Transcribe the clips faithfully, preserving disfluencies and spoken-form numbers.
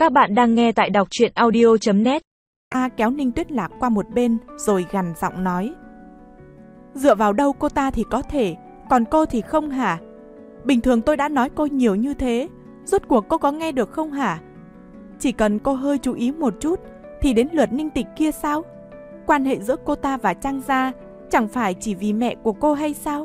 Các bạn đang nghe tại đọc truyện audio chấm net. A kéo Ninh Tuyết Lạc qua một bên rồi gằn giọng nói: Dựa vào đâu cô ta thì có thể, còn cô thì không hả? Bình thường tôi đã nói cô nhiều như thế, rốt cuộc cô có nghe được không hả? Chỉ cần cô hơi chú ý một chút thì đến lượt Ninh Tịch kia sao? Quan hệ giữa cô ta và Trang gia chẳng phải chỉ vì mẹ của cô hay sao?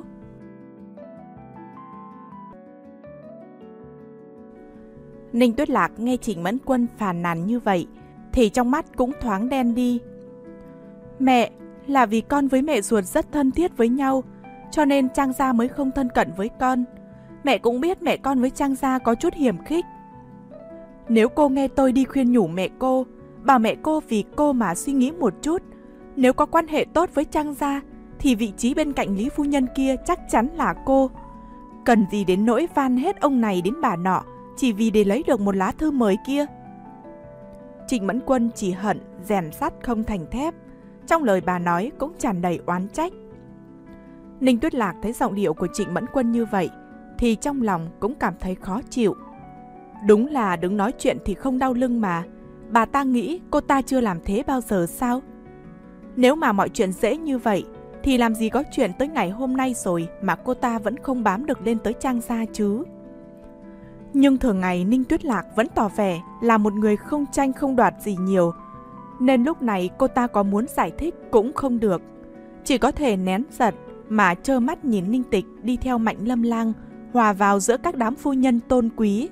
Ninh Tuyết Lạc nghe Trịnh Mẫn Quân phàn nàn như vậy thì trong mắt cũng thoáng đen đi. Mẹ, là vì con với mẹ ruột rất thân thiết với nhau, cho nên Trang gia mới không thân cận với con. Mẹ cũng biết mẹ con với Trang gia có chút hiềm khích. Nếu cô nghe tôi đi khuyên nhủ mẹ cô, bảo mẹ cô vì cô mà suy nghĩ một chút, nếu có quan hệ tốt với Trang gia thì vị trí bên cạnh Lý phu nhân kia chắc chắn là cô. Cần gì đến nỗi van hết ông này đến bà nọ chỉ vì để lấy được một lá thư mời kia. Trịnh Mẫn Quân chỉ hận rèn sắt không thành thép, trong lời bà nói cũng tràn đầy oán trách. Ninh Tuyết Lạc thấy giọng điệu của Trịnh Mẫn Quân như vậy thì trong lòng cũng cảm thấy khó chịu. Đúng là đứng nói chuyện thì không đau lưng mà, bà ta nghĩ cô ta chưa làm thế bao giờ sao? Nếu mà mọi chuyện dễ như vậy thì làm gì có chuyện tới ngày hôm nay rồi mà cô ta vẫn không bám được lên tới Trang gia chứ. Nhưng thường ngày Ninh Tuyết Lạc vẫn tỏ vẻ là một người không tranh không đoạt gì nhiều, nên lúc này cô ta có muốn giải thích cũng không được, chỉ có thể nén giận mà trơ mắt nhìn Ninh Tịch đi theo Mạnh Lâm Lang hòa vào giữa các đám phu nhân tôn quý.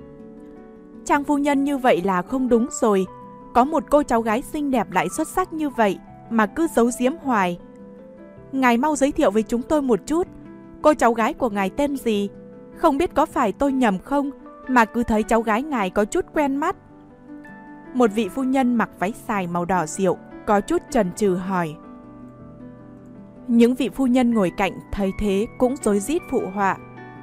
Trang phu nhân như vậy là không đúng rồi, có một cô cháu gái xinh đẹp lại xuất sắc như vậy mà cứ giấu giếm hoài. Ngài mau giới thiệu với chúng tôi một chút, cô cháu gái của ngài tên gì? Không biết có phải tôi nhầm không mà cứ thấy cháu gái ngài có chút quen mắt. Một vị phu nhân mặc váy xài màu đỏ rượu có chút chần chừ hỏi. Những vị phu nhân ngồi cạnh thấy thế cũng rối rít phụ họa.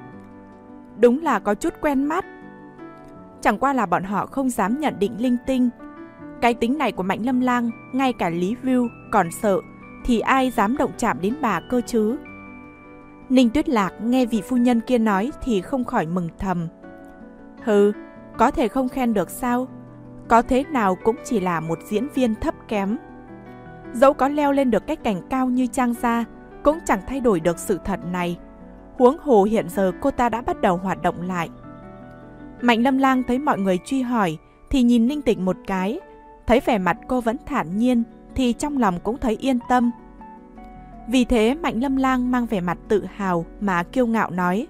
Đúng là có chút quen mắt. Chẳng qua là bọn họ không dám nhận định linh tinh. Cái tính này của Mạnh Lâm Lang, ngay cả Lý Vưu còn sợ thì ai dám động chạm đến bà cơ chứ. Ninh Tuyết Lạc nghe vị phu nhân kia nói thì không khỏi mừng thầm. Hừ, có thể không khen được sao? Có thế nào cũng chỉ là một diễn viên thấp kém. Dẫu có leo lên được cái cành cao như Trang gia, cũng chẳng thay đổi được sự thật này. Huống hồ hiện giờ cô ta đã bắt đầu hoạt động lại. Mạnh Lâm Lang thấy mọi người truy hỏi thì nhìn Ninh Tịch một cái, thấy vẻ mặt cô vẫn thản nhiên thì trong lòng cũng thấy yên tâm. Vì thế Mạnh Lâm Lang mang vẻ mặt tự hào mà kiêu ngạo nói.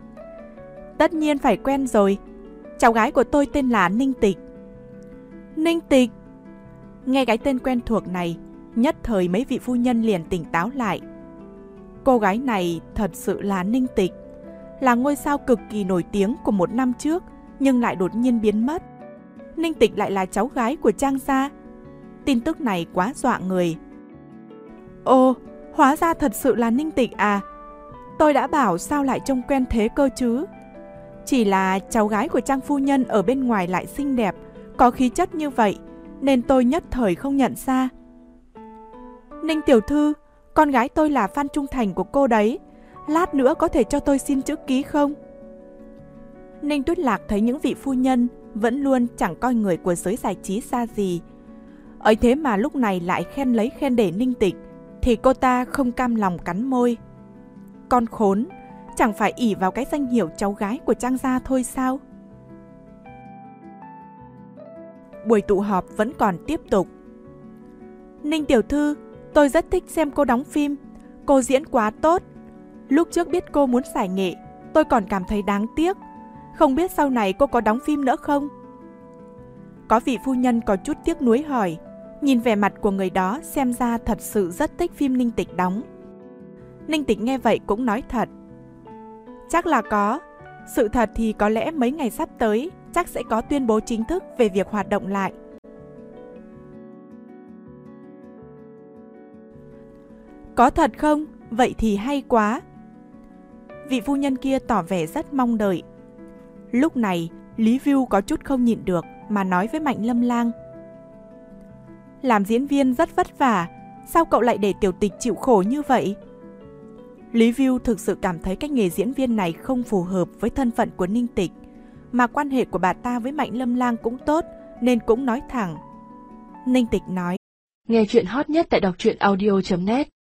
Tất nhiên phải quen rồi, cháu gái của tôi tên là Ninh Tịch. Ninh Tịch? Nghe cái tên quen thuộc này, nhất thời mấy vị phu nhân liền tỉnh táo lại. Cô gái này thật sự là Ninh Tịch, là ngôi sao cực kỳ nổi tiếng của một năm trước nhưng lại đột nhiên biến mất. Ninh Tịch lại là cháu gái của Trang gia. Tin tức này quá dọa người. Ồ, hóa ra thật sự là Ninh Tịch à? Tôi đã bảo sao lại trông quen thế cơ chứ? Chỉ là cháu gái của Trang phu nhân ở bên ngoài lại xinh đẹp, có khí chất như vậy, nên tôi nhất thời không nhận ra. Ninh tiểu thư, con gái tôi là fan trung thành của cô đấy. Lát nữa có thể cho tôi xin chữ ký không? Ninh Tuyết Lạc thấy những vị phu nhân vẫn luôn chẳng coi người của giới giải trí xa gì, ấy thế mà lúc này lại khen lấy khen để Ninh Tịch, thì cô ta không cam lòng cắn môi. Con khốn, chẳng phải ỷ vào cái danh hiệu cháu gái của Trang gia thôi sao? Buổi tụ họp vẫn còn tiếp tục. Ninh tiểu thư, tôi rất thích xem cô đóng phim, cô diễn quá tốt. Lúc trước biết cô muốn giải nghệ, tôi còn cảm thấy đáng tiếc. Không biết sau này cô có đóng phim nữa không? Có vị phu nhân có chút tiếc nuối hỏi. Nhìn vẻ mặt của người đó xem ra thật sự rất thích phim Ninh Tịch đóng. Ninh Tịch nghe vậy cũng nói thật. Chắc là có. Sự thật thì có lẽ mấy ngày sắp tới chắc sẽ có tuyên bố chính thức về việc hoạt động lại. Có thật không? Vậy thì hay quá. Vị phu nhân kia tỏ vẻ rất mong đợi. Lúc này Lý Vưu có chút không nhịn được mà nói với Mạnh Lâm Lang. Làm diễn viên rất vất vả, sao cậu lại để tiểu tịch chịu khổ như vậy? Lý Vưu thực sự cảm thấy cái nghề diễn viên này không phù hợp với thân phận của Ninh Tịch. mà quan hệ của bà ta với Mạnh Lâm Lang cũng tốt, nên cũng nói thẳng. Ninh Tịch nói. Nghe chuyện hot nhất tại đọc truyện audio chấm net